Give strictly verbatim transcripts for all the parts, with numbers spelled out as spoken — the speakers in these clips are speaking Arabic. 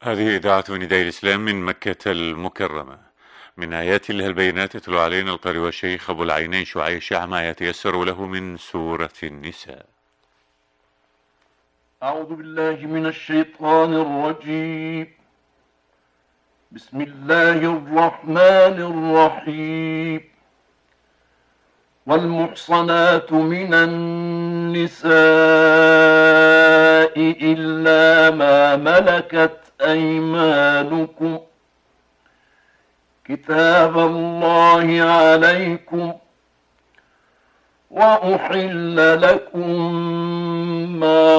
هذه إذاعة نداء الإسلام من مكة المكرمة. من آيات الله البينات يتلو علينا القارئ والشيخ أبو العينين شعيشع ما يتيسر له من سورة النساء. أعوذ بالله من الشيطان الرجيم. بسم الله الرحمن الرحيم. والمحصنات من النساء إلا ما ملكت أيمانكم كتاب الله عليكم، وأحل لكم ما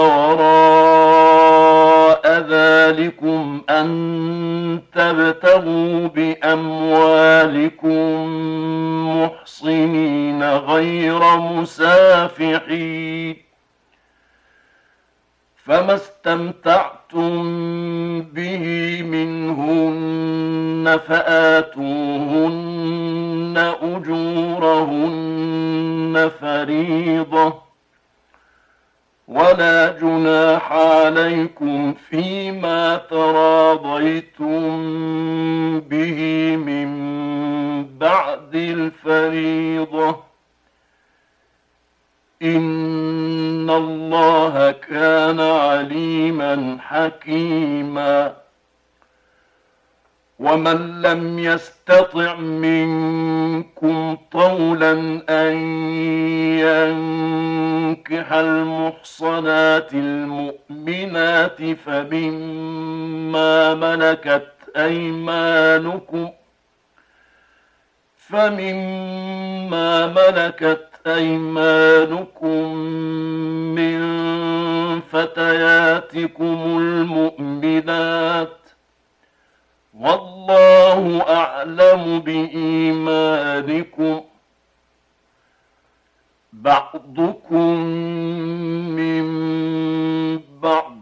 وراء ذلكم أن تبتغوا بأموالكم محصنين غير مسافحين، فما استمتعتم به منهن فآتوهن أجورهن فريضة، ولا جناح عليكم فيما تراضيتم به من بعد الفريضة، إن الله كان عليما حكيما. ومن لم يستطع منكم طولا أن ينكح المحصنات المؤمنات فمما ملكت أيمانكم فمما ملكت أيمانكم من فتياتكم المؤمنات، والله أعلم بإيمانكم، بعضكم من بعض،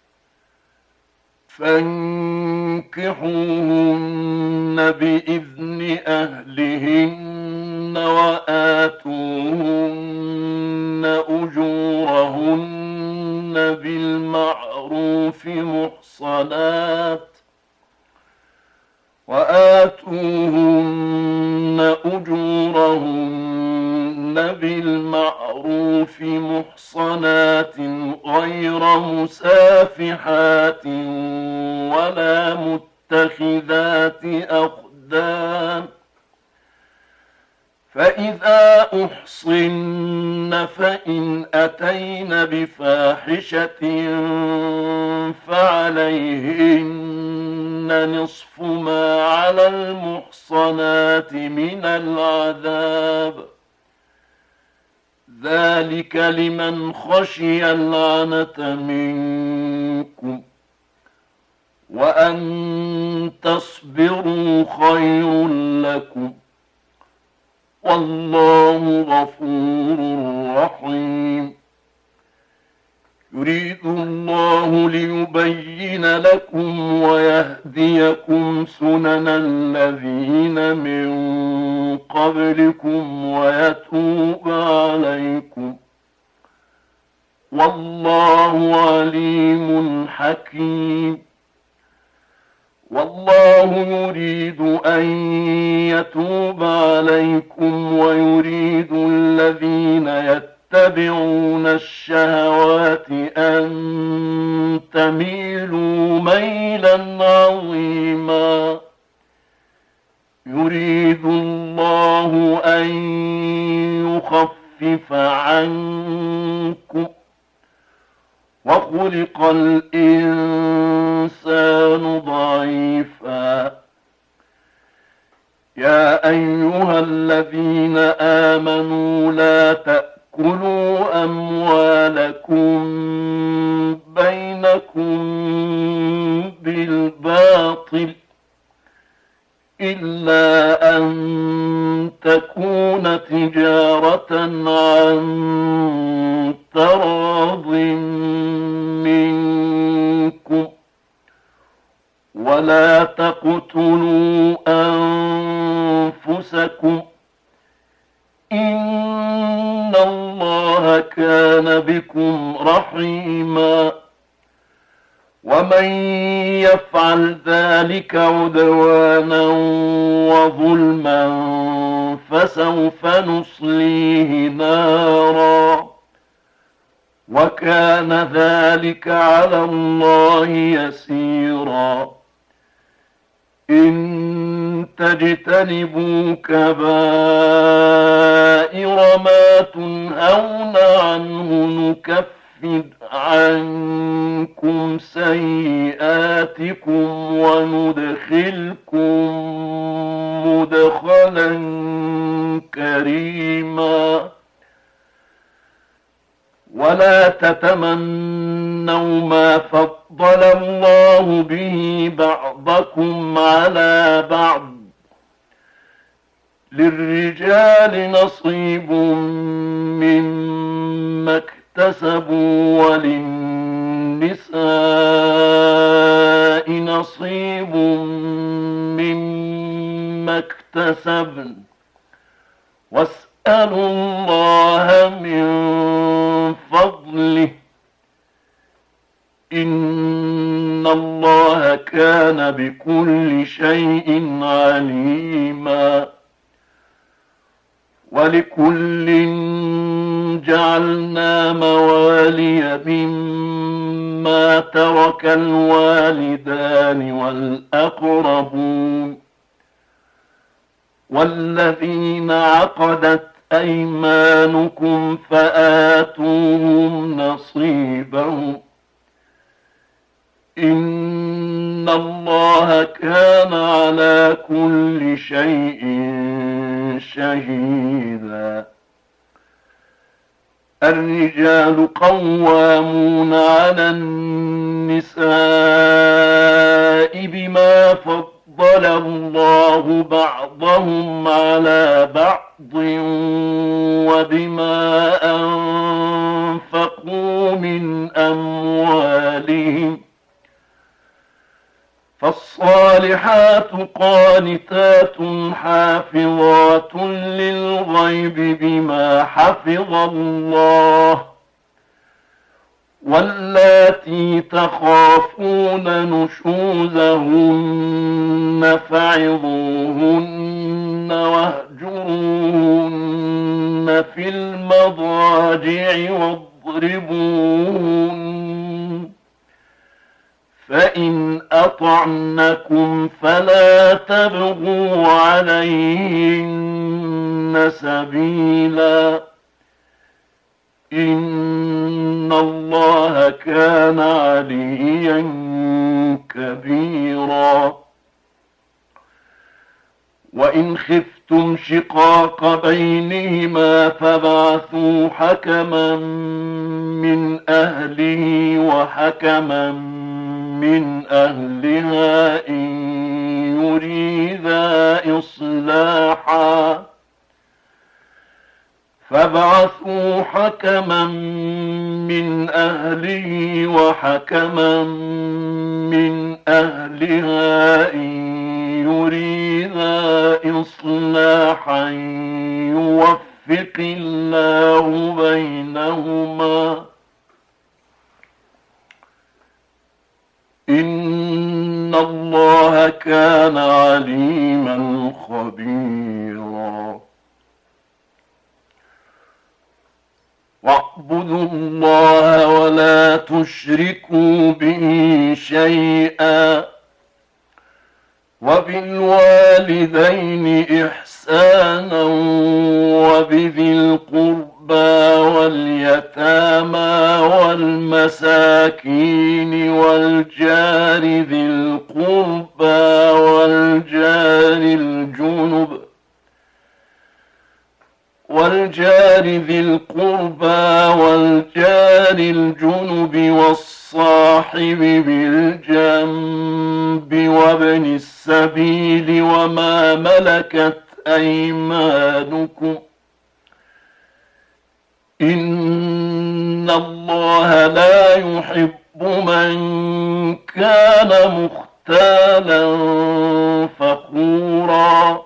فانكحوهن بإذن أهلهن وآتوهن أجورهن بالمعروف محصنات وآتوهن أجورهن بالمعروف محصنات غير مسافحات ولا متخذات أخدان، فإذا أحصن فإن أتين بفاحشة فعليهن نصف ما على المحصنات من العذاب، ذلك لمن خشي العنة منكم، وأن تصبروا خير لكم، والله غفور رحيم. يريد الله ليبين لكم ويهديكم سنن الذين من قبلكم ويتوب عليكم، والله عليم حكيم. والله يريد أن يتوب عليكم ويريد الذين يتبعون الشهوات أن تميلوا ميلا عظيما. يريد الله أن يخفف عنكم، وخلق الإنسان ضعيفا. يا أيها الذين آمنوا لا تأكلوا أموالكم بينكم بالباطل إلا أن تكون تجارة عن تراض منكم، ولا تقتلوا أنفسكم، إن الله كان بكم رحيما. ومن يفعل ذلك عدوانا وظلما فسوف نصليه نارا وكان ذلك على الله يسيرا إن تجتنبوا كبائر ما تنهون عنه نكفر عنكم سيئاتكم وندخلكم مدخلا كريما ولا تتمنوا ما فضل الله به بعضكم على بعض للرجال نصيب مما اكتسبوا وللنساء نصيب مما اكتسبن واسألوا الله من فضله إن الله كان بكل شيء عليما ولكل جعلنا موالي مما ترك الوالدان والأقربون والذين عقدت أيمانكم فآتوهم نصيبهم إن الله كان على كل شيء شهيدا الرجال قوامون على النساء بما فضل الله بعضهم على بعض وبما أنفقوا من أموالهم فالصالحات قانتات حافظات للغيب بما حفظ الله واللاتي تخافون نشوزهن فعظوهن واهجروهن في المضاجع واضربوهن فإن أطعنكم فلا تبغوا عليهن سبيلا إن الله كان عليا كبيرا وإن خفتم شقاق بينهما فابعثوا حكما من أهله وحكما من أهلها إن يريدا إصلاحا فابعثوا حكما من أهله وحكما من أهلها إن يريدا إصلاحا يوفق الله بينهما إن الله كان عليما خبيرا واعبدوا الله ولا تشركوا به شيئا وبالوالدين إحسانا وبذي القربى واليتامى والمساكين والجار ذي القربى والجار الجنب والجار ذي القربى والجار الجنب والصاحب بالجنب وابن السبيل وما ملكت أيمانكم إن الله لا يحب من كان مختالا فخورا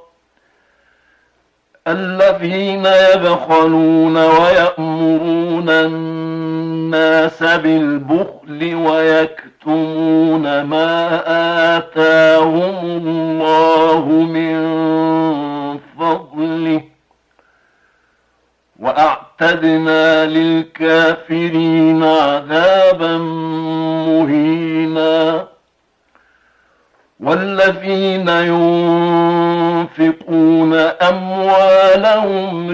الذين يبخلون ويأمرون الناس بالبخل ويكتمون يكتمون ما آتاهم الله من فضله وأعتدنا للكافرين عذابا مهينا. والذين ينفقون أموالهم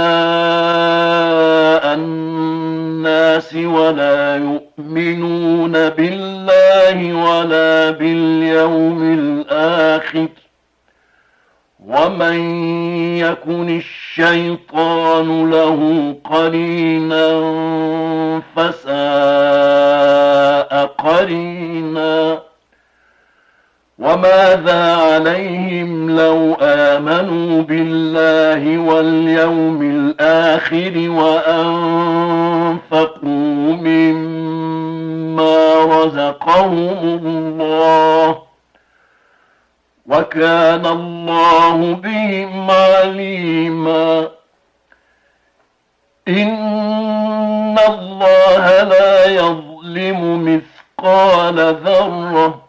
رئاء الناس ولا يؤمنون بالله ولا باليوم الآخر ومن يكن الشيطان له قرينا فساء قرينا. وماذا عليهم لو آمنوا بالله واليوم الآخر وأنفقوا مما رزقهم الله وكان الله بهم عليما. إن الله لا يظلم مثقال ذرة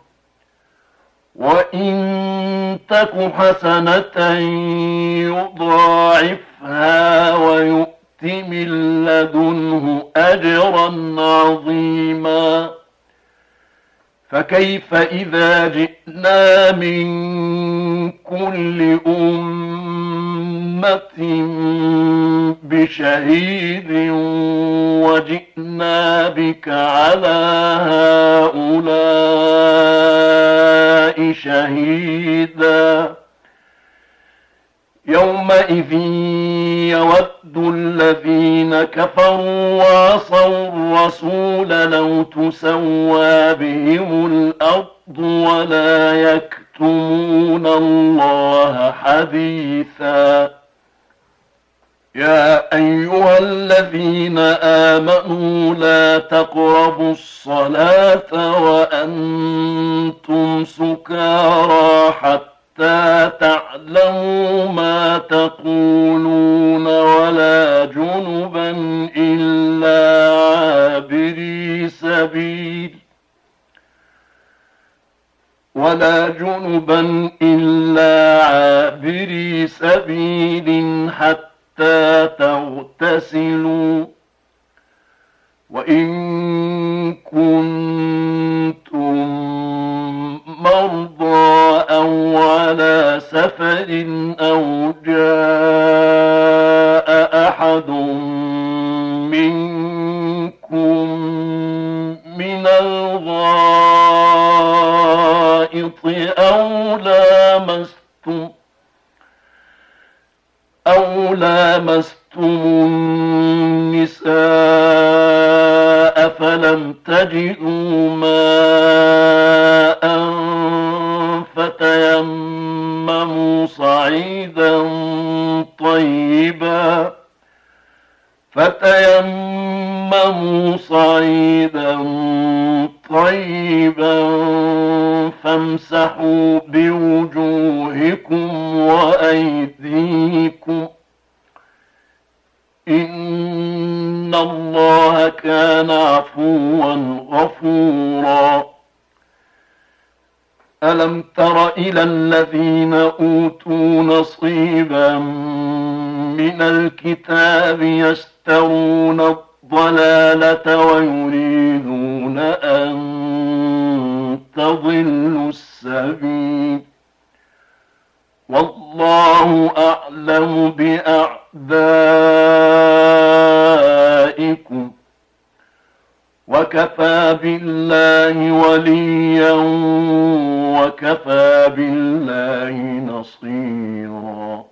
وإن تك حسنة يضاعفها ويؤت من لدنه أجرا عظيما. فكيف إذا جئنا من كل أمة بشهيد وجئنا بك على هؤلاء شهيدا. يومئذ يود الذين كفروا وعصوا الرسول لو تسوى بهم الأرض ولا يكتمون الله حديثا. يا أيها الذين آمنوا لا تقربوا الصلاة وأنتم سكارى حتى تعلموا ما تقولون ولا جنبا إلا عابري سبيل ولا جنبا إلا عابري سبيل حتى تغتسلوا وإن كنتم مرضى أو على سفر أو جاء أحد منكم من الغائط أو لامستم أو لامستم النساء فلم تجدوا ماء فتيمموا صعيدا طيبا فتيمموا صعيدا طيبا فامسحوا بوجوهكم وأيديكم إن الله كان عفوا غفورا. ألم تر إلى الذين أوتوا نصيبا من الكتاب يشترون الضلالة ويريدون أن تضلوا السبيل والله أعلم بأعدائكم وكفى بالله وليا وكفى بالله نصيرا.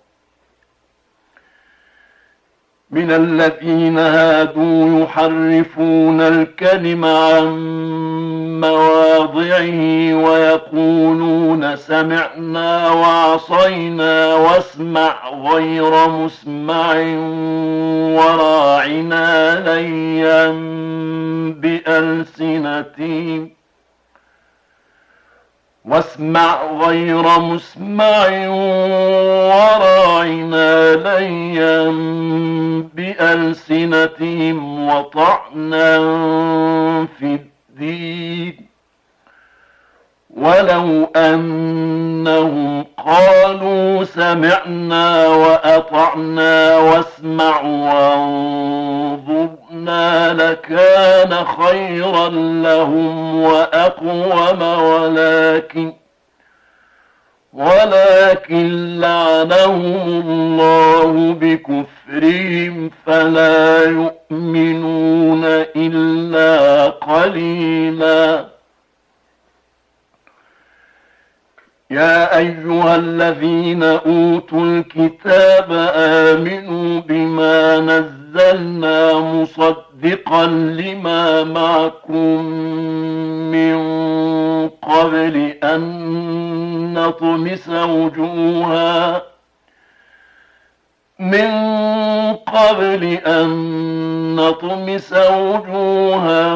من الذين هادوا يحرفون الكلم عن مواضعه ويقولون سمعنا وعصينا واسمع غير مسمع وراعنا ليا بألسنتهم واسمع غير مسمع وراعنا ليا بألسنتهم وطعنا في الدين ولو أنهم قالوا سمعنا وأطعنا واسمع وانظرنا لكان خيرا لهم وأقوم ولكن ولكن لعنهم الله بكفرهم فلا يؤمنون إلا قليلا. يا أيها الذين أوتوا الكتاب آمنوا بما نزلنا مصدقا لما معكم من قبل أن نطمس وجوها من قبل أن نطمس وجوها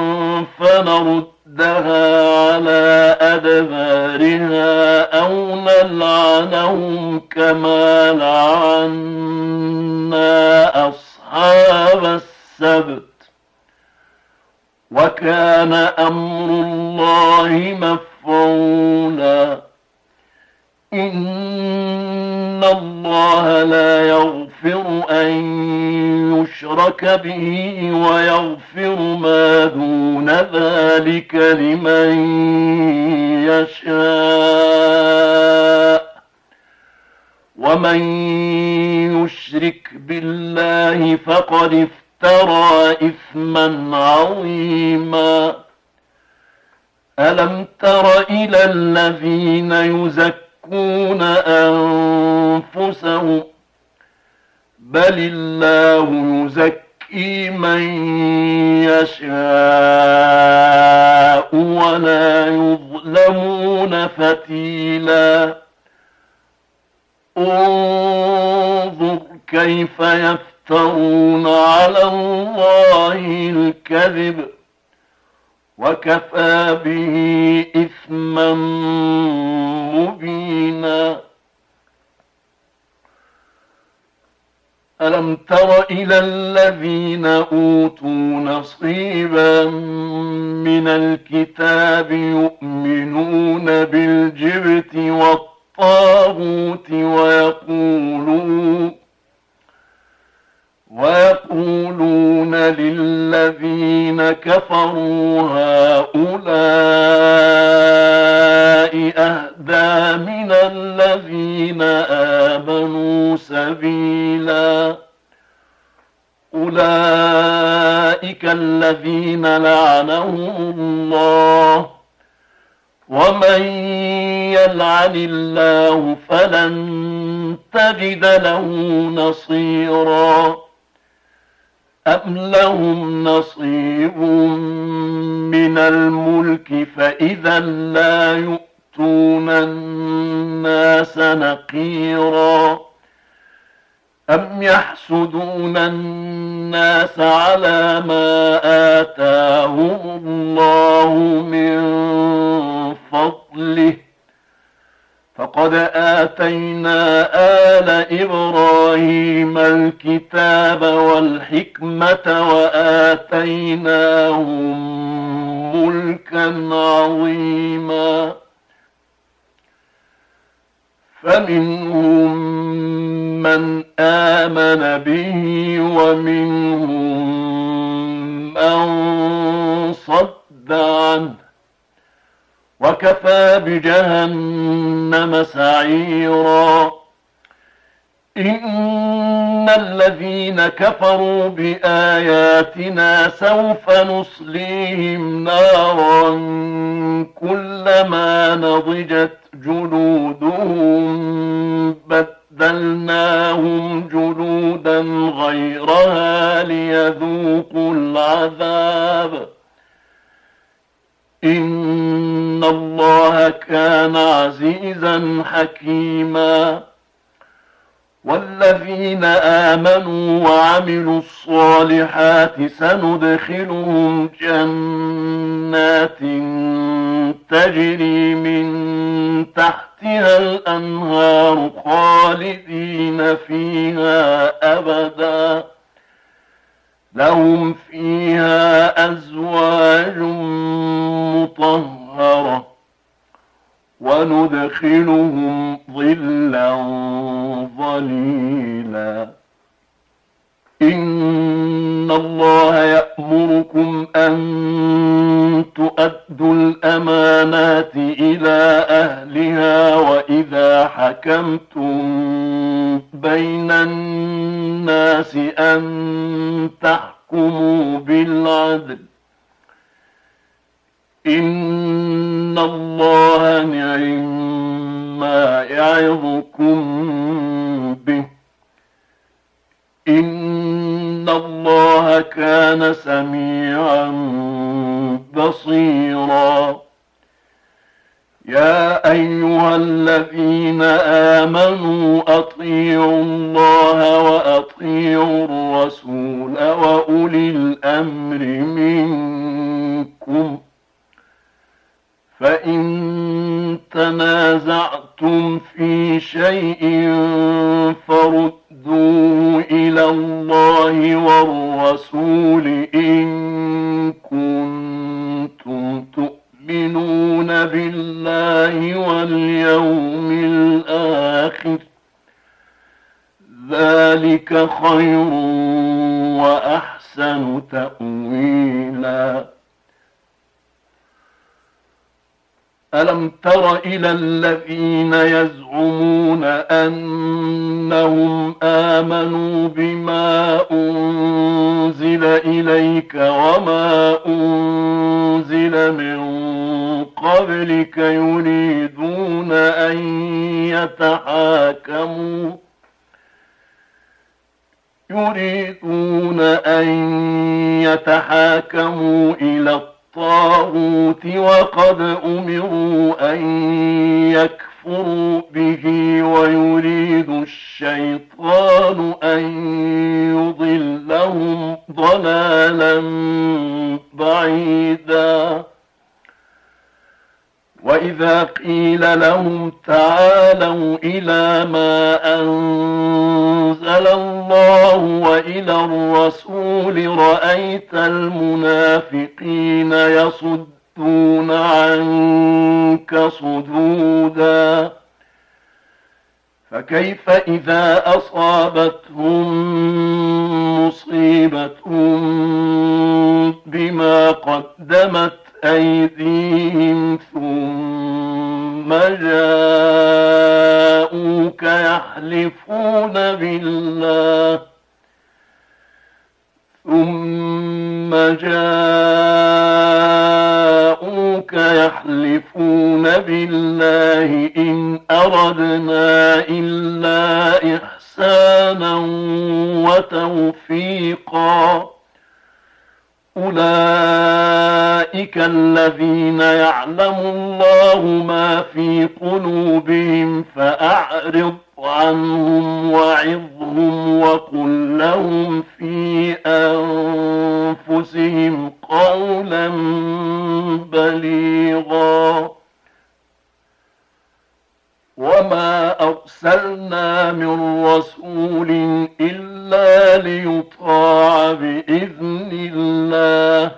فنردها على أدبارها أو نلعنهم كما لعنا أصحاب السبت وكان أمر الله مفعولا. إن الله لا يغفر أن يشرك به ويغفر ما دون ذلك لمن يشاء ومن يشرك بالله فقد افترى إثما عظيما. ألم تر إلى الذين يزكون أنفسهم بل الله يزكي من يشاء ولا يظلمون فتيلا. انظر كيف يفترون على الله الكذب وكفى به إثما مبينا. ألم تر إلى الذين أوتوا نصيبا من الكتاب يؤمنون بالجبت والطاغوت ويقولون ويقولون للذين كفروا هؤلاء أهدى من الذين آمنوا سبيلا. أولئك الذين لعنهم الله ومن يلعن الله فلن تجد له نصيرا. أم لهم نصيب من الملك فإذا لا يؤتون الناس نقيرا. أم يحسدون الناس على ما آتاهم الله من فضله فقد آتينا آل إبراهيم الكتاب والحكمة وآتيناهم ملكا عظيما. فمنهم من آمن به ومنهم من صد عنه وكفى بجهنم سعيرا. إن الذين كفروا بآياتنا سوف نصليهم نارا كلما نضجت جلودهم بدلناهم جلودا غيرها ليذوقوا العذاب إن الله كان عزيزا حكيما. والذين آمنوا وعملوا الصالحات سندخلهم جنات تجري من تحتها الأنهار خالدين فيها أبدا لهم فيها أزواج مطهرة وندخلهم ظلا ظليلا إن الله يأمركم أن تؤدوا الأمانات إلى أهلها وإذا حكمتم بين الناس أن تحكموا بالعدل إن الله نعم ما يعظكم به إن الله كان سميعا بصيرا يا أيها الذين آمنوا أطيعوا الله وأطيعوا الرسول وأولي الأمر منكم فإن تنازعتم في شيء فردوه إلى الله والرسول إن كنتم تؤمنون بالله واليوم الآخر ذلك خير وأحسن تأويلا ألم تر إلى الذين يزعمون أنهم آمنوا بما أنزل إليك وما أنزل من قبلك يريدون أن يتحاكموا يريدون أن يتحاكموا إلى الطاغوت وقد أمروا أن يكفروا به ويريد الشيطان أن يضلهم ضلالا بعيدا وإذا قيل لهم تعالوا إلى ما أنزل الله وإلى الرسول رأيت المنافقين يصدون عنك صدودا فكيف إذا أصابتهم مصيبة بما قدمت أيديهم ثم جاءوك يحلفون بالله ثم جاءوك يحلفون بالله إن أردنا إلا إحسانا وتوفيقا أولئك الذين يعلم الله ما في قلوبهم فأعرض عنهم وعظهم وقل لهم في أنفسهم قولا بليغا وما أرسلنا من رسول إلا ليطاع بإذن الله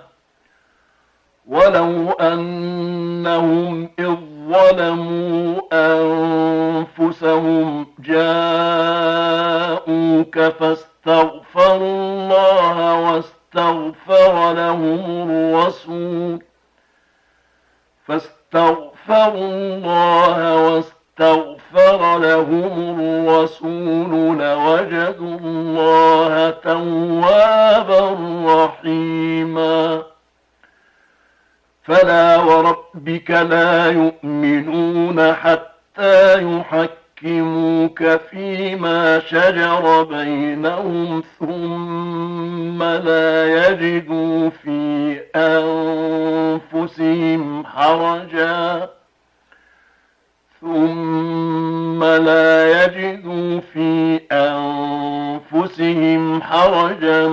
ولو أنهم إذ ظلموا أنفسهم جاءوك فاستغفروا الله واستغفر لهم الرسول فاستغفروا الله واستغفر استغفر لهم الرسول لوجدوا الله توابا رحيما فلا وربك لا يؤمنون حتى يحكموك فيما شجر بينهم ثم لا يجدوا في أنفسهم حرجا ثم لا يجدوا في أنفسهم حرجا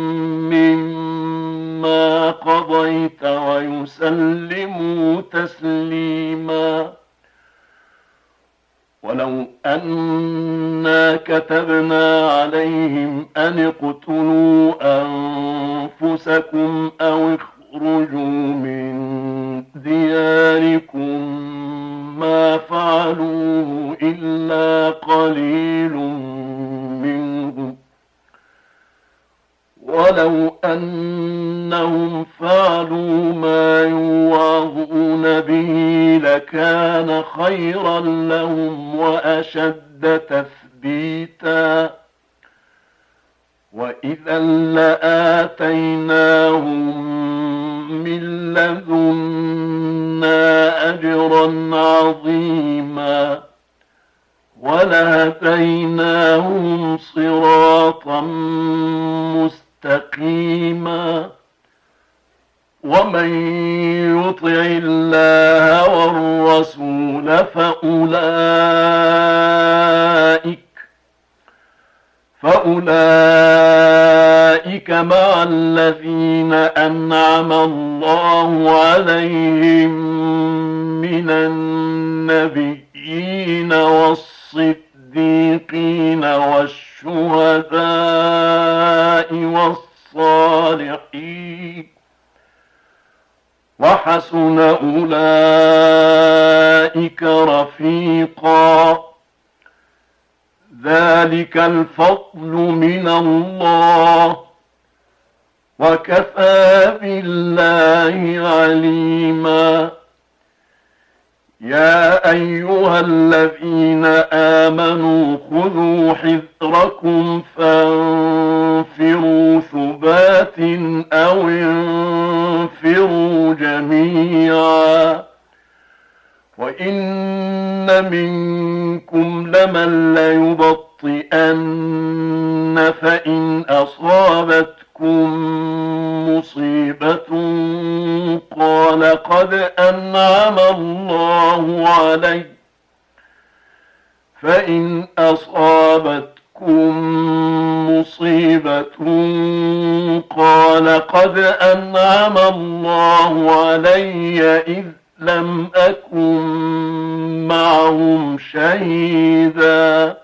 مما قضيت ويسلموا تسليما ولو أنا كتبنا عليهم أن اقتلوا أنفسكم أو اخرجوا من دياركم ما فعلوه إلا قليل منهم ولو أنهم فعلوا ما يوعظون به لكان خيرا لهم وأشد تثبيتا وإذا لآتيناهم من لدنا أجرا عظيما ولهديناهم صراطا مستقيما ومن يطع الله والرسول فأولئك فأولئك مع الذين أنعم الله عليهم من النبيين والصديقين والشهداء والصالحين وحسن أولئك رفيقا ذلك الفضل من الله وكفى بالله عليما يا أيها الذين آمنوا خذوا حذركم فانفروا ثبات أو انفروا جميعا وإن منكم لمن ليبطئن فإن أصابتكم مصيبة قال قد أنعم الله علي فإن أصابتكم مصيبة قال قد أنعم الله علي إذ لم أكن معهم شهيدا